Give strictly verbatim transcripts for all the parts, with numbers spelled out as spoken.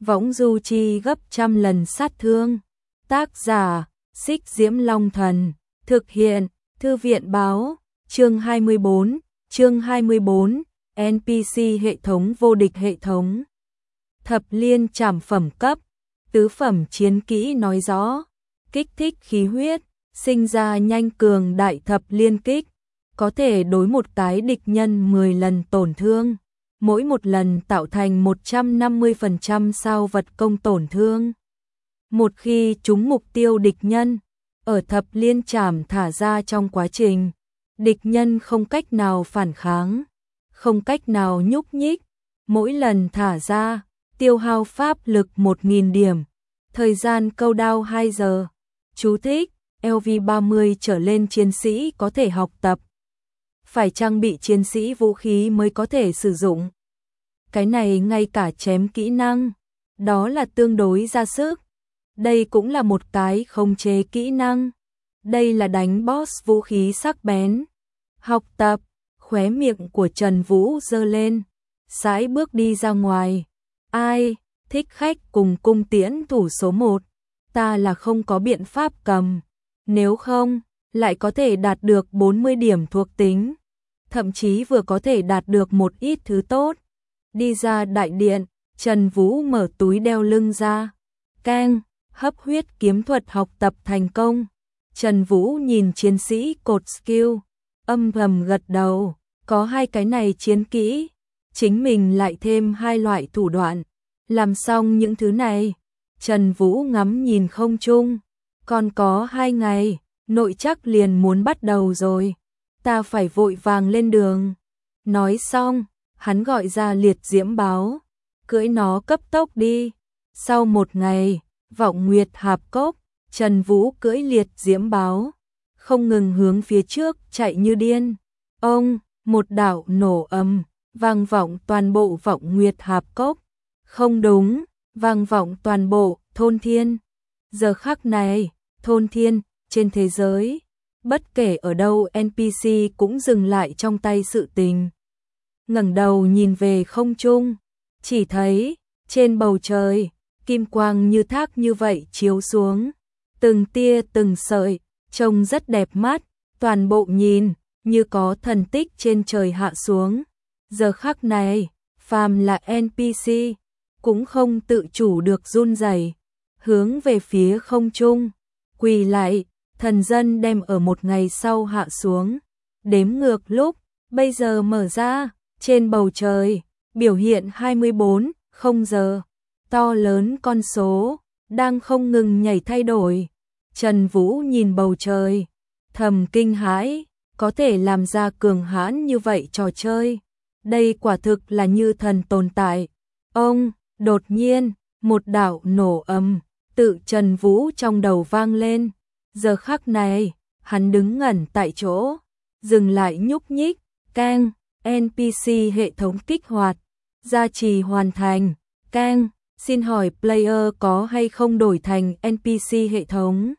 võng du chi gấp trăm lần sát thương. Tác giả, Xích Diễm Long Thần. Thực hiện, Thư viện Báo. Chương hai mươi bốn, chương hai mươi bốn, en pê xê hệ thống vô địch hệ thống. Thập liên trảm phẩm cấp, tứ phẩm chiến kỹ nói rõ, kích thích khí huyết, sinh ra nhanh cường đại thập liên kích, có thể đối một cái địch nhân mười lần tổn thương, mỗi một lần tạo thành một trăm năm mươi phần trăm sao vật công tổn thương. Một khi trúng mục tiêu địch nhân, ở thập liên trảm thả ra trong quá trình, địch nhân không cách nào phản kháng, không cách nào nhúc nhích, mỗi lần thả ra, tiêu hao pháp lực một nghìn điểm, thời gian câu đao hai giờ. Chú thích, lv ba mươi trở lên chiến sĩ có thể học tập. Phải trang bị chiến sĩ vũ khí mới có thể sử dụng. Cái này ngay cả chém kỹ năng, đó là tương đối ra sức. Đây cũng là một cái khống chế kỹ năng. Đây là đánh boss vũ khí sắc bén. Học tập, khóe miệng của Trần Vũ giơ lên, sải bước đi ra ngoài. Ai, thích khách cùng cung tiễn thủ số một, ta là không có biện pháp cầm. Nếu không, lại có thể đạt được bốn mươi điểm thuộc tính. Thậm chí vừa có thể đạt được một ít thứ tốt. Đi ra đại điện, Trần Vũ mở túi đeo lưng ra. Keng, hấp huyết kiếm thuật học tập thành công. Trần Vũ nhìn chiến sĩ cột skill, âm thầm gật đầu, có hai cái này chiến kỹ, chính mình lại thêm hai loại thủ đoạn. Làm xong những thứ này, Trần Vũ ngắm nhìn không trung, còn có hai ngày, nội trắc liền muốn bắt đầu rồi, ta phải vội vàng lên đường. Nói xong, hắn gọi ra liệt diễm báo, cưỡi nó cấp tốc đi. Sau một ngày, vọng nguyệt hạp cốc, Trần Vũ cưỡi liệt diễm báo, không ngừng hướng phía trước chạy như điên. Ông, một đạo nổ ầm, vang vọng toàn bộ vọng nguyệt hạp cốc. Không đúng, vang vọng toàn bộ thôn thiên. Giờ khắc này, thôn thiên, trên thế giới, bất kể ở đâu en pê xê cũng dừng lại trong tay sự tình. Ngẩng đầu nhìn về không trung, chỉ thấy, trên bầu trời, kim quang như thác như vậy chiếu xuống. Từng tia từng sợi, trông rất đẹp mắt, toàn bộ nhìn, như có thần tích trên trời hạ xuống. Giờ khắc này, phàm là en pê xê, cũng không tự chủ được run rẩy, hướng về phía không trung, quỳ lại, thần dân đem ở một ngày sau hạ xuống. Đếm ngược lúc, bây giờ mở ra, trên bầu trời, biểu hiện hai mươi bốn, không giờ, to lớn con số, đang không ngừng nhảy thay đổi. Trần Vũ nhìn bầu trời, thầm kinh hãi, có thể làm ra cường hãn như vậy trò chơi. Đây quả thực là như thần tồn tại. Ông, đột nhiên, một đạo nổ ầm, tự Trần Vũ trong đầu vang lên. Giờ khắc này, hắn đứng ngẩn tại chỗ, dừng lại nhúc nhích, keng, en pê xê hệ thống kích hoạt, gia trì hoàn thành, keng, xin hỏi player có hay không đổi thành en pê xê hệ thống.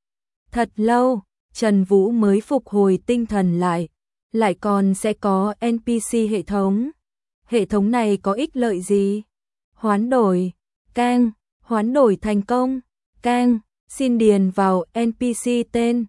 Thật lâu, Trần Vũ mới phục hồi tinh thần lại, lại còn sẽ có en pê xê hệ thống. Hệ thống này có ích lợi gì? Hoán đổi, keng, hoán đổi thành công, keng, xin điền vào en pê xê tên.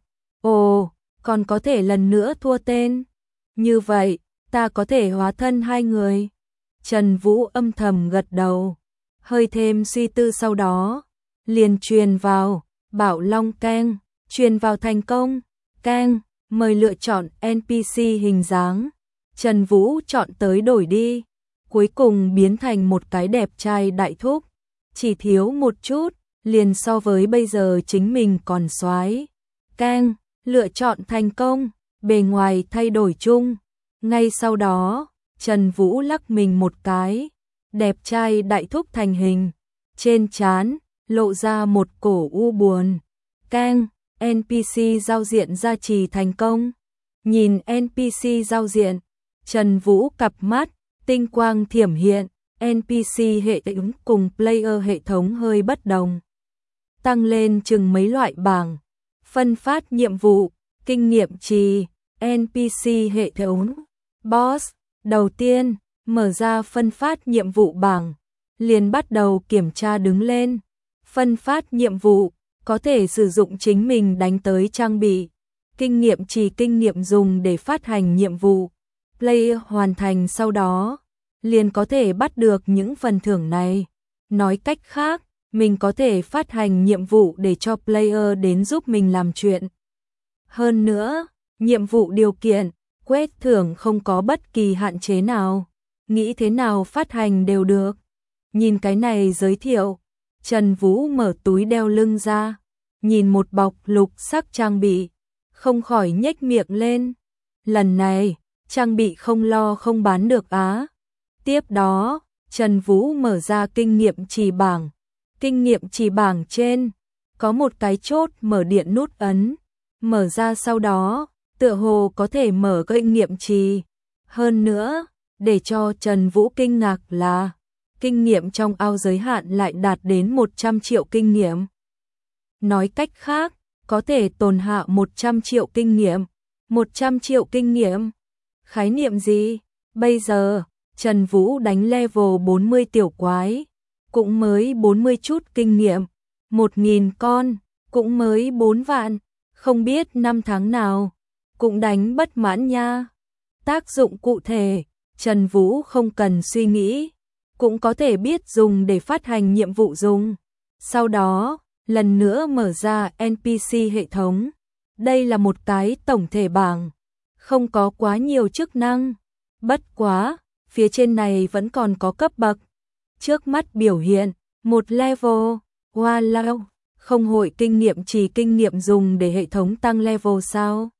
Ồ, còn có thể lần nữa thua tên. Như vậy, ta có thể hóa thân hai người. Trần Vũ âm thầm gật đầu, hơi thêm suy tư sau đó, liền truyền vào, Bảo Long keng, truyền vào thành công, keng, mời lựa chọn en pê xê hình dáng. Trần Vũ chọn tới đổi đi, cuối cùng biến thành một cái đẹp trai đại thúc, chỉ thiếu một chút, liền so với bây giờ chính mình còn soái. Keng, lựa chọn thành công, bề ngoài thay đổi chung. Ngay sau đó, Trần Vũ lắc mình một cái, đẹp trai đại thúc thành hình, trên trán lộ ra một cổ u buồn. Keng, en pê xê giao diện gia trì thành công. Nhìn en pê xê giao diện, Trần Vũ cặp mắt tinh quang thiểm hiện, en pê xê hệ thống cùng player hệ thống hơi bất đồng. Tăng lên chừng mấy loại bảng, phân phát nhiệm vụ, kinh nghiệm trì, en pê xê hệ thống. Boss, đầu tiên, mở ra phân phát nhiệm vụ bảng, liền bắt đầu kiểm tra đứng lên. Phân phát nhiệm vụ, có thể sử dụng chính mình đánh tới trang bị. Kinh nghiệm chỉ kinh nghiệm dùng để phát hành nhiệm vụ. Player hoàn thành sau đó, liền có thể bắt được những phần thưởng này. Nói cách khác, mình có thể phát hành nhiệm vụ để cho player đến giúp mình làm chuyện. Hơn nữa, nhiệm vụ điều kiện, quét thưởng không có bất kỳ hạn chế nào. Nghĩ thế nào phát hành đều được. Nhìn cái này giới thiệu, Trần Vũ mở túi đeo lưng ra, nhìn một bọc lục sắc trang bị, không khỏi nhếch miệng lên. Lần này, trang bị không lo không bán được á. Tiếp đó, Trần Vũ mở ra kinh nghiệm trì bảng. Kinh nghiệm trì bảng trên, có một cái chốt mở điện nút ấn. Mở ra sau đó, tựa hồ có thể mở kinh nghiệm trì. Hơn nữa, để cho Trần Vũ kinh ngạc là, kinh nghiệm trong ao giới hạn lại đạt đến một trăm triệu kinh nghiệm. Nói cách khác, có thể tồn hạ một trăm triệu kinh nghiệm. một trăm triệu kinh nghiệm? Khái niệm gì? Bây giờ, Trần Vũ đánh level bốn mươi tiểu quái, cũng mới bốn mươi chút kinh nghiệm. một nghìn con, cũng mới bốn vạn. Không biết năm tháng nào, cũng đánh bất mãn nha. Tác dụng cụ thể, Trần Vũ không cần suy nghĩ, cũng có thể biết dùng để phát hành nhiệm vụ dùng. Sau đó, lần nữa mở ra en pê xê hệ thống. Đây là một cái tổng thể bảng, không có quá nhiều chức năng. Bất quá, phía trên này vẫn còn có cấp bậc. Trước mắt biểu hiện, một level, wow, không hội kinh nghiệm chỉ kinh nghiệm dùng để hệ thống tăng level sao?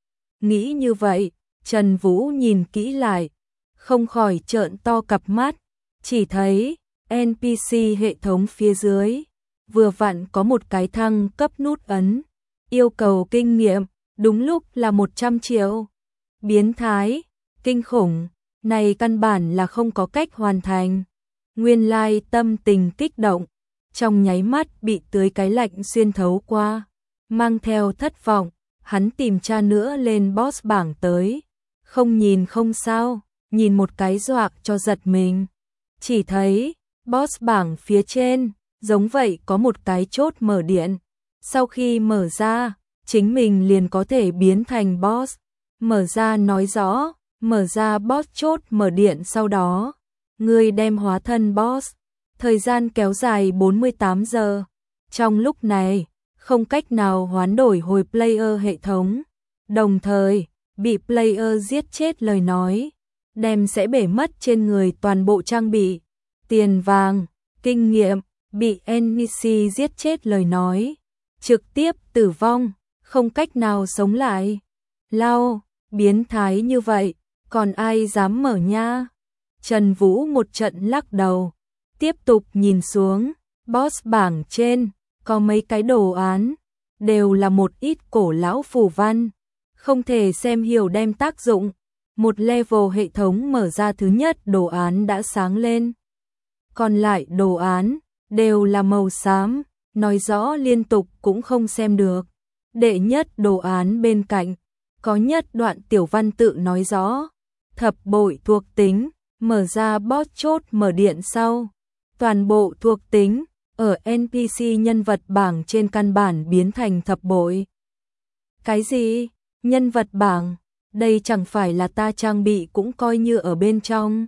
Nghĩ như vậy, Trần Vũ nhìn kỹ lại, không khỏi trợn to cặp mắt, chỉ thấy en pê xê hệ thống phía dưới, vừa vặn có một cái thăng cấp nút ấn, yêu cầu kinh nghiệm, đúng lúc là một trăm triệu. Biến thái, kinh khủng, này căn bản là không có cách hoàn thành. Nguyên lai tâm tình kích động, trong nháy mắt bị tưới cái lạnh xuyên thấu qua, mang theo thất vọng, hắn tìm tra nữa lên boss bảng tới. Không nhìn không sao, nhìn một cái dọa cho giật mình. Chỉ thấy, boss bảng phía trên, giống vậy có một cái chốt mở điện. Sau khi mở ra, chính mình liền có thể biến thành boss. Mở ra nói rõ, mở ra boss chốt mở điện sau đó. Người đem hóa thân boss. Thời gian kéo dài bốn mươi tám giờ. Trong lúc này, không cách nào hoán đổi hồi player hệ thống. Đồng thời, bị player giết chết lời nói, đem sẽ bể mất trên người toàn bộ trang bị, tiền vàng, kinh nghiệm, bị en pê xê giết chết lời nói, trực tiếp tử vong, không cách nào sống lại. Lao, biến thái như vậy, còn ai dám mở nha? Trần Vũ một trận lắc đầu, tiếp tục nhìn xuống, boss bảng trên, có mấy cái đồ án, đều là một ít cổ lão phù văn. Không thể xem hiểu đem tác dụng. Một level hệ thống mở ra thứ nhất đồ án đã sáng lên. Còn lại đồ án, đều là màu xám, nói rõ liên tục cũng không xem được. Đệ nhất đồ án bên cạnh, có nhất đoạn tiểu văn tự nói rõ. Thập bội thuộc tính, mở ra boss chốt mở điện sau. Toàn bộ thuộc tính, ở en pê xê nhân vật bảng trên căn bản biến thành thập bội. Cái gì? Nhân vật bảng, đây chẳng phải là ta trang bị cũng coi như ở bên trong.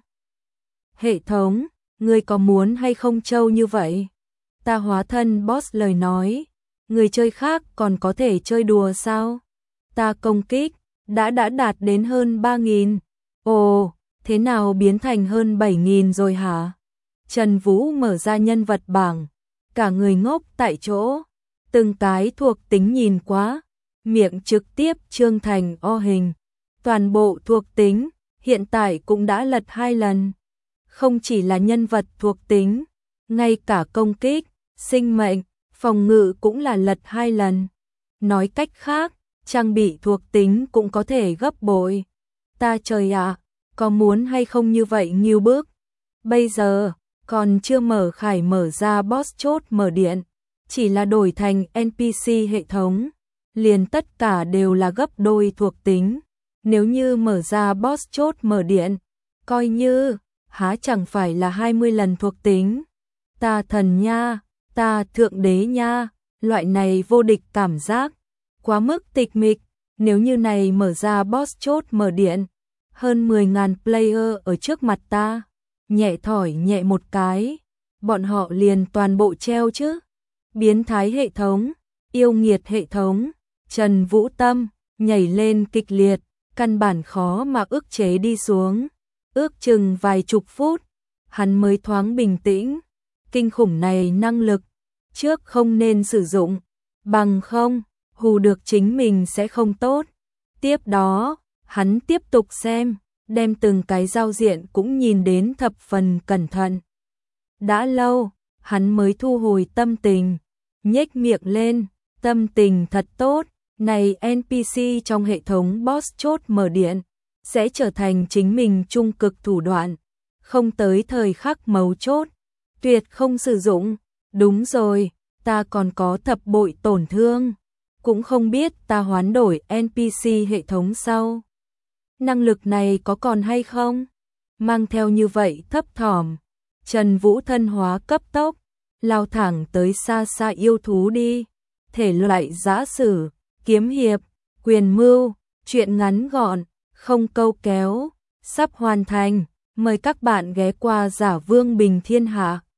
Hệ thống, ngươi có muốn hay không trâu như vậy? Ta hóa thân boss lời nói, người chơi khác còn có thể chơi đùa sao? Ta công kích, đã đã đạt đến hơn ba nghìn. Ồ, thế nào biến thành hơn bảy nghìn rồi hả? Trần Vũ mở ra nhân vật bảng, cả người ngốc tại chỗ, từng cái thuộc tính nhìn quá. Miệng trực tiếp trương thành O hình. Toàn bộ thuộc tính, hiện tại cũng đã lật hai lần. Không chỉ là nhân vật thuộc tính, ngay cả công kích, sinh mệnh, phòng ngự cũng là lật hai lần. Nói cách khác, trang bị thuộc tính cũng có thể gấp bội. Ta trời ạ, có muốn hay không như vậy nghiêu bước. Bây giờ, còn chưa mở khải mở ra boss chốt mở điện, chỉ là đổi thành en pê xê hệ thống. Liền tất cả đều là gấp đôi thuộc tính. Nếu như mở ra boss chốt mở điện, coi như, há chẳng phải là hai mươi lần thuộc tính. ta thần nha, ta thượng đế nha, loại này vô địch cảm giác, quá mức tịch mịch, nếu như này mở ra boss chốt mở điện, hơn mười ngàn player ở trước mặt ta, nhẹ thỏi nhẹ một cái, bọn họ liền toàn bộ treo chứ. Biến thái hệ thống, yêu nghiệt hệ thống, Trần Vũ Tâm nhảy lên kịch liệt, căn bản khó mà ức chế đi xuống, ước chừng vài chục phút, hắn mới thoáng bình tĩnh, kinh khủng này năng lực, trước không nên sử dụng, bằng không, hù được chính mình sẽ không tốt. Tiếp đó, hắn tiếp tục xem, đem từng cái giao diện cũng nhìn đến thập phần cẩn thận. Đã lâu, hắn mới thu hồi tâm tình, nhếch miệng lên, tâm tình thật tốt, này en pê xê trong hệ thống boss chốt mở điện, sẽ trở thành chính mình trung cực thủ đoạn, không tới thời khắc mấu chốt, tuyệt không sử dụng, đúng rồi, ta còn có thập bội tổn thương, cũng không biết ta hoán đổi en pê xê hệ thống sau. Năng lực này có còn hay không? Mang theo như vậy thấp thỏm, Trần Vũ thân hóa cấp tốc, lao thẳng tới xa xa yêu thú đi, thể loại giã sử, kiếm hiệp, quyền mưu, truyện ngắn gọn, không câu kéo, sắp hoàn thành, mời các bạn ghé qua Giả Vương Bình Thiên Hạ.